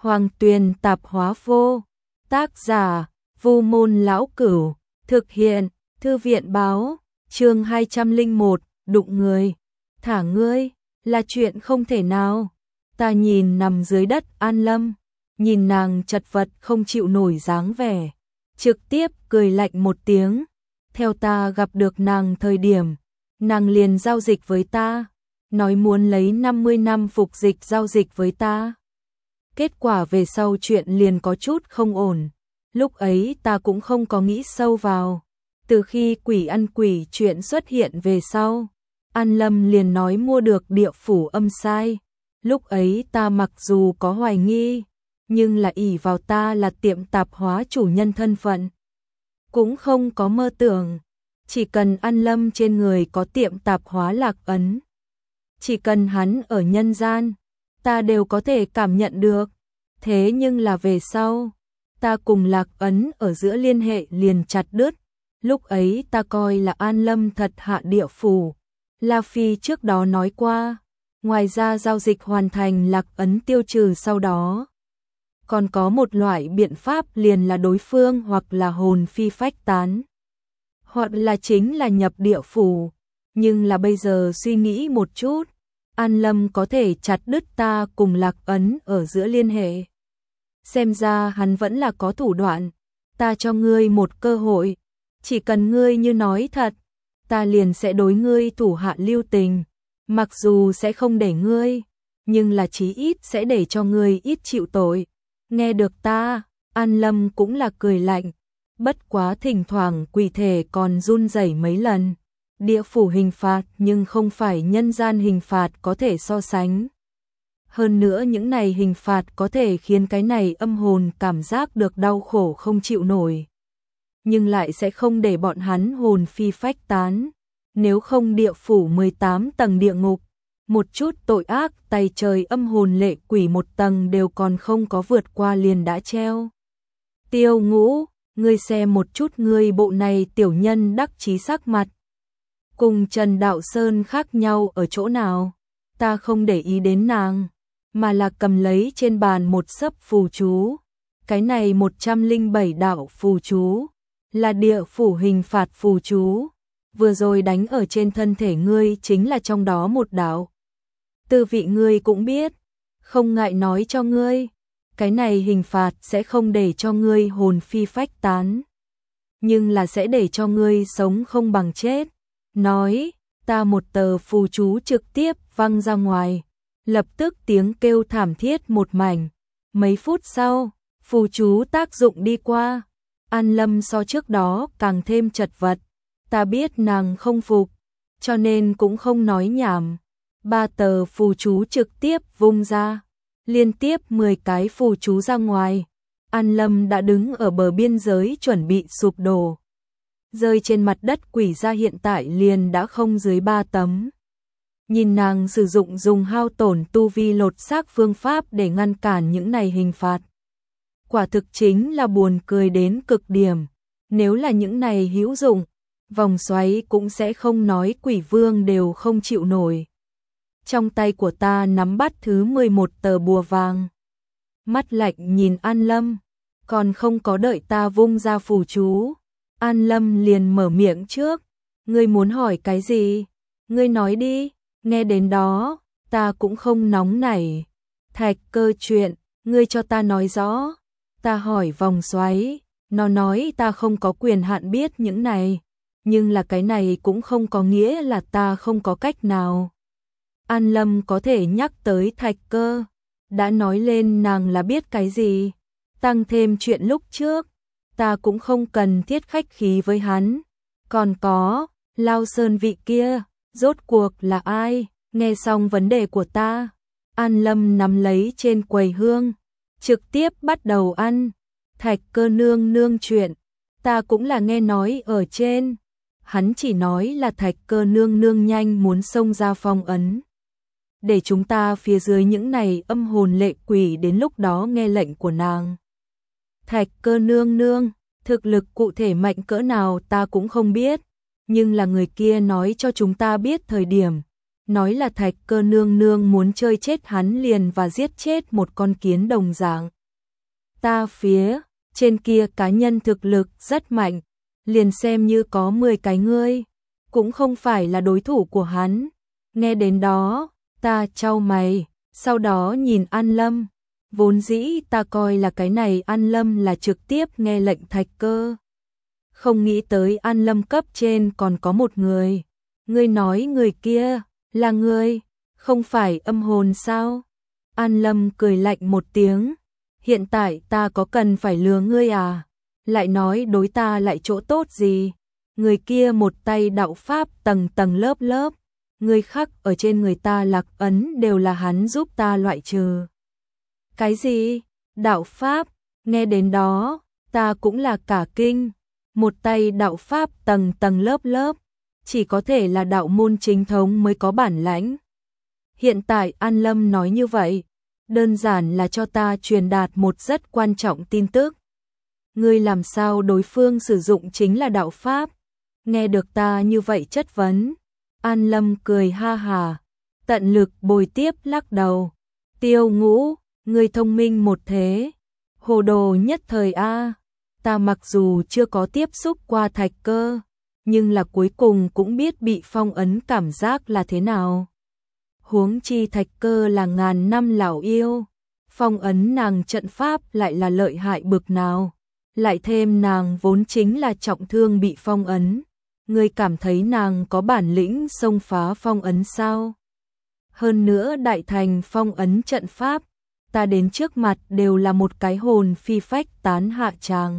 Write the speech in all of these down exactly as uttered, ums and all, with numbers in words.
Hoàng Tuyền tạp hóa vô. Tác giả, Vu Môn Lão Cửu. Thực hiện, Thư viện báo. Chương hai trăm lẻ một, đụng người. Thả ngươi, là chuyện không thể nào. Ta nhìn nằm dưới đất An Lâm, nhìn nàng chật vật không chịu nổi dáng vẻ, trực tiếp cười lạnh một tiếng. Theo ta gặp được nàng thời điểm, nàng liền giao dịch với ta, nói muốn lấy năm mươi năm phục dịch giao dịch với ta. Kết quả về sau chuyện liền có chút không ổn. Lúc ấy ta cũng không có nghĩ sâu vào. Từ khi quỷ ăn quỷ chuyện xuất hiện về sau, An Lâm liền nói mua được địa phủ âm sai. Lúc ấy ta mặc dù có hoài nghi, nhưng là ỷ vào ta là tiệm tạp hóa chủ nhân thân phận, cũng không có mơ tưởng. Chỉ cần An Lâm trên người có tiệm tạp hóa lạc ấn, chỉ cần hắn ở nhân gian, ta đều có thể cảm nhận được. Thế nhưng là về sau, ta cùng lạc ấn ở giữa liên hệ liền chặt đứt. Lúc ấy ta coi là An Lâm thật hạ địa phủ. La Phi trước đó nói qua, ngoài ra giao dịch hoàn thành lạc ấn tiêu trừ sau đó, còn có một loại biện pháp liền là đối phương hoặc là hồn phi phách tán, hoặc là chính là nhập địa phủ. Nhưng là bây giờ suy nghĩ một chút, An Lâm có thể chặt đứt ta cùng lạc ấn ở giữa liên hệ. Xem ra hắn vẫn là có thủ đoạn. Ta cho ngươi một cơ hội, chỉ cần ngươi như nói thật, ta liền sẽ đối ngươi thủ hạ lưu tình. Mặc dù sẽ không để ngươi, nhưng là chí ít sẽ để cho ngươi ít chịu tội. Nghe được ta, An Lâm cũng là cười lạnh, bất quá thỉnh thoảng quỷ thể còn run rẩy mấy lần. Địa phủ hình phạt nhưng không phải nhân gian hình phạt có thể so sánh. Hơn nữa những này hình phạt có thể khiến cái này âm hồn cảm giác được đau khổ không chịu nổi, nhưng lại sẽ không để bọn hắn hồn phi phách tán. Nếu không địa phủ mười tám tầng địa ngục, một chút tội ác tày trời âm hồn lệ quỷ một tầng đều còn không có vượt qua liền đã treo. Tiêu Ngũ, ngươi xem một chút ngươi bộ này tiểu nhân đắc chí sắc mặt, cùng Trần Đạo Sơn khác nhau ở chỗ nào? Ta không để ý đến nàng, mà là cầm lấy trên bàn một xấp phù chú. Cái này một trăm lẻ bảy đạo phù chú, là địa phủ hình phạt phù chú. Vừa rồi đánh ở trên thân thể ngươi chính là trong đó một đạo. Tư vị ngươi cũng biết, không ngại nói cho ngươi, cái này hình phạt sẽ không để cho ngươi hồn phi phách tán, nhưng là sẽ để cho ngươi sống không bằng chết. Nói, ta một tờ phù chú trực tiếp văng ra ngoài, lập tức tiếng kêu thảm thiết một mảnh. Mấy phút sau, phù chú tác dụng đi qua, An Lâm so trước đó càng thêm chật vật. Ta biết nàng không phục, cho nên cũng không nói nhảm. Ba tờ phù chú trực tiếp vung ra, liên tiếp mười cái phù chú ra ngoài. An Lâm đã đứng ở bờ biên giới chuẩn bị sụp đổ. Rơi trên mặt đất quỷ ra hiện tại liền đã không dưới ba tấm. Nhìn nàng sử dụng dùng hao tổn tu vi lột xác phương pháp để ngăn cản những này hình phạt, quả thực chính là buồn cười đến cực điểm. Nếu là những này hữu dụng, vòng xoáy cũng sẽ không nói quỷ vương đều không chịu nổi. Trong tay của ta nắm bắt thứ mười một tờ bùa vàng, mắt lạnh nhìn An Lâm, còn không có đợi ta vung ra phù chú, An Lâm liền mở miệng trước. Ngươi muốn hỏi cái gì? Ngươi nói đi. Nghe đến đó, ta cũng không nóng nảy. Thạch Cơ chuyện, ngươi cho ta nói rõ. Ta hỏi vòng xoáy, nó nói ta không có quyền hạn biết những này, nhưng là cái này cũng không có nghĩa là ta không có cách nào. An Lâm có thể nhắc tới Thạch Cơ, đã nói lên nàng là biết cái gì. Tăng thêm chuyện lúc trước, ta cũng không cần thiết khách khí với hắn. Còn có, Lao Sơn vị kia, rốt cuộc là ai? Nghe xong vấn đề của ta, An Lâm nắm lấy trên quầy hương, trực tiếp bắt đầu ăn. Thạch Cơ nương nương chuyện, ta cũng là nghe nói ở trên. Hắn chỉ nói là Thạch Cơ nương nương nhanh muốn xông ra phong ấn, để chúng ta phía dưới những này âm hồn lệ quỷ đến lúc đó nghe lệnh của nàng. Thạch Cơ nương nương, thực lực cụ thể mạnh cỡ nào ta cũng không biết, nhưng là người kia nói cho chúng ta biết thời điểm, nói là Thạch Cơ nương nương muốn chơi chết hắn liền và giết chết một con kiến đồng dạng. Ta phía trên kia cá nhân thực lực rất mạnh, liền xem như có mười cái ngươi, cũng không phải là đối thủ của hắn. Nghe đến đó, ta chau mày, sau đó nhìn An Lâm. Vốn dĩ ta coi là cái này An Lâm là trực tiếp nghe lệnh Thạch Cơ. Không nghĩ tới An Lâm cấp trên còn có một người. Ngươi nói người kia là ngươi, không phải âm hồn sao? An Lâm cười lạnh một tiếng. Hiện tại ta có cần phải lừa ngươi à? Lại nói đối ta lại chỗ tốt gì? Người kia một tay đạo pháp tầng tầng lớp lớp. Người khắc ở trên người ta lạc ấn đều là hắn giúp ta loại trừ. Cái gì? Đạo pháp? Nghe đến đó, ta cũng là cả kinh. Một tay đạo pháp tầng tầng lớp lớp, chỉ có thể là đạo môn chính thống mới có bản lãnh. Hiện tại An Lâm nói như vậy, đơn giản là cho ta truyền đạt một rất quan trọng tin tức. Ngươi làm sao đối phương sử dụng chính là đạo pháp? Nghe được ta như vậy chất vấn, An Lâm cười ha hà, tận lực bồi tiếp lắc đầu. Tiêu Ngũ, ngươi thông minh một thế, hồ đồ nhất thời a. Ta mặc dù chưa có tiếp xúc qua Thạch Cơ, nhưng là cuối cùng cũng biết bị phong ấn cảm giác là thế nào. Huống chi Thạch Cơ là ngàn năm lão yêu, phong ấn nàng trận pháp lại là lợi hại bực nào. Lại thêm nàng vốn chính là trọng thương bị phong ấn. Ngươi cảm thấy nàng có bản lĩnh xông phá phong ấn sao? Hơn nữa đại thành phong ấn trận pháp, ta đến trước mặt đều là một cái hồn phi phách tán hạ tràng.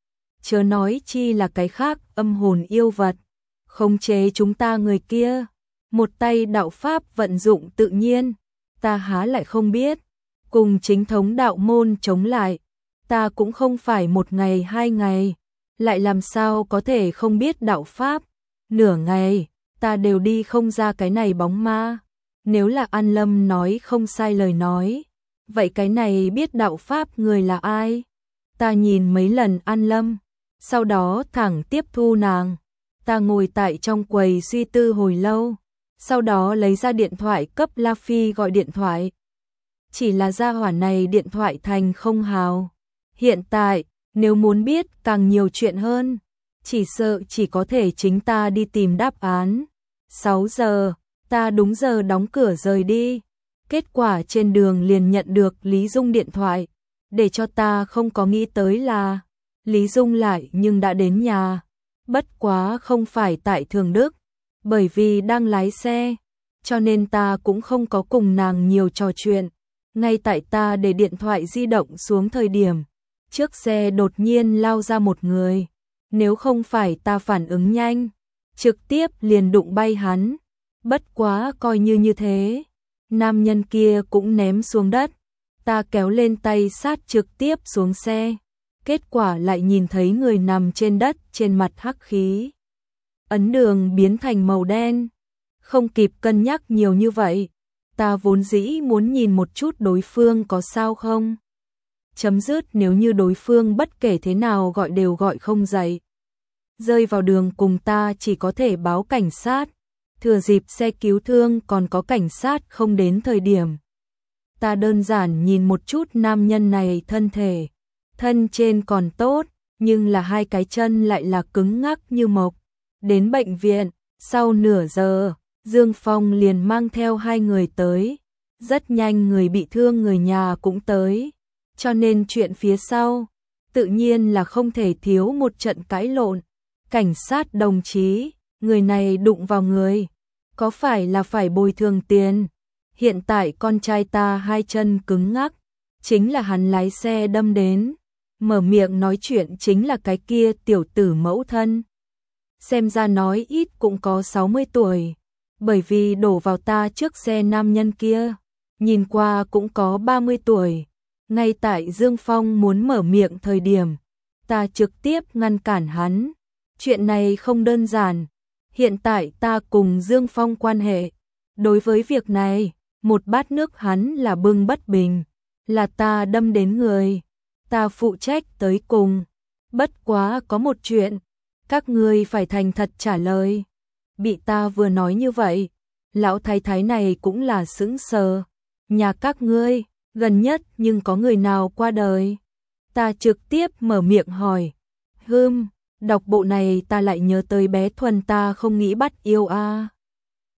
Chớ nói chi là cái khác âm hồn yêu vật, khống chế chúng ta người kia. Một tay đạo pháp vận dụng tự nhiên, ta há lại không biết. Cùng chính thống đạo môn chống lại, ta cũng không phải một ngày hai ngày, lại làm sao có thể không biết đạo pháp. Nửa ngày, ta đều đi không ra cái này bóng ma. Nếu là An Lâm nói không sai lời nói, vậy cái này biết đạo pháp người là ai? Ta nhìn mấy lần An Lâm, sau đó thẳng tiếp thu nàng. Ta ngồi tại trong quầy suy tư hồi lâu, sau đó lấy ra điện thoại cấp La Phi gọi điện thoại. Chỉ là gia hỏa này điện thoại thành không hào. Hiện tại, nếu muốn biết càng nhiều chuyện hơn, chỉ sợ chỉ có thể chính ta đi tìm đáp án. sáu giờ, ta đúng giờ đóng cửa rời đi. Kết quả trên đường liền nhận được Lý Dung điện thoại, để cho ta không có nghĩ tới là Lý Dung lại nhưng đã đến nhà. Bất quá không phải tại Thường Đức, bởi vì đang lái xe, cho nên ta cũng không có cùng nàng nhiều trò chuyện. Ngay tại ta để điện thoại di động xuống thời điểm, trước xe đột nhiên lao ra một người. Nếu không phải ta phản ứng nhanh, trực tiếp liền đụng bay hắn. Bất quá coi như như thế, nam nhân kia cũng ném xuống đất. Ta kéo lên tay sát trực tiếp xuống xe. Kết quả lại nhìn thấy người nằm trên đất, trên mặt hắc khí. Ấn đường biến thành màu đen. Không kịp cân nhắc nhiều như vậy, ta vốn dĩ muốn nhìn một chút đối phương có sao không. Chấm dứt nếu như đối phương bất kể thế nào gọi đều gọi không dậy. Rơi vào đường cùng ta chỉ có thể báo cảnh sát. Thừa dịp xe cứu thương còn có cảnh sát không đến thời điểm. Ta đơn giản nhìn một chút nam nhân này thân thể. Thân trên còn tốt, nhưng là hai cái chân lại là cứng ngắc như mộc. Đến bệnh viện, sau nửa giờ, Dương Phong liền mang theo hai người tới. Rất nhanh người bị thương người nhà cũng tới. Cho nên chuyện phía sau, tự nhiên là không thể thiếu một trận cãi lộn. Cảnh sát đồng chí, người này đụng vào người, có phải là phải bồi thường tiền? Hiện tại con trai ta hai chân cứng ngắc, chính là hắn lái xe đâm đến. Mở miệng nói chuyện chính là cái kia tiểu tử mẫu thân. Xem ra nói ít cũng có sáu mươi tuổi, bởi vì đổ vào ta trước xe nam nhân kia, nhìn qua cũng có ba mươi tuổi. Ngay tại Dương Phong muốn mở miệng thời điểm, ta trực tiếp ngăn cản hắn. Chuyện này không đơn giản, hiện tại ta cùng Dương Phong quan hệ. Đối với việc này, một bát nước hắn là bưng bất bình, là ta đâm đến người. Ta phụ trách tới cùng. Bất quá có một chuyện, các ngươi phải thành thật trả lời. Bị ta vừa nói như vậy, Lão thái thái này cũng là sững sờ. Nhà các ngươi, gần nhất nhưng có người nào qua đời? Ta trực tiếp mở miệng hỏi. Hừm, đọc bộ này ta lại nhớ tới bé Thuần ta không nghĩ bắt yêu a.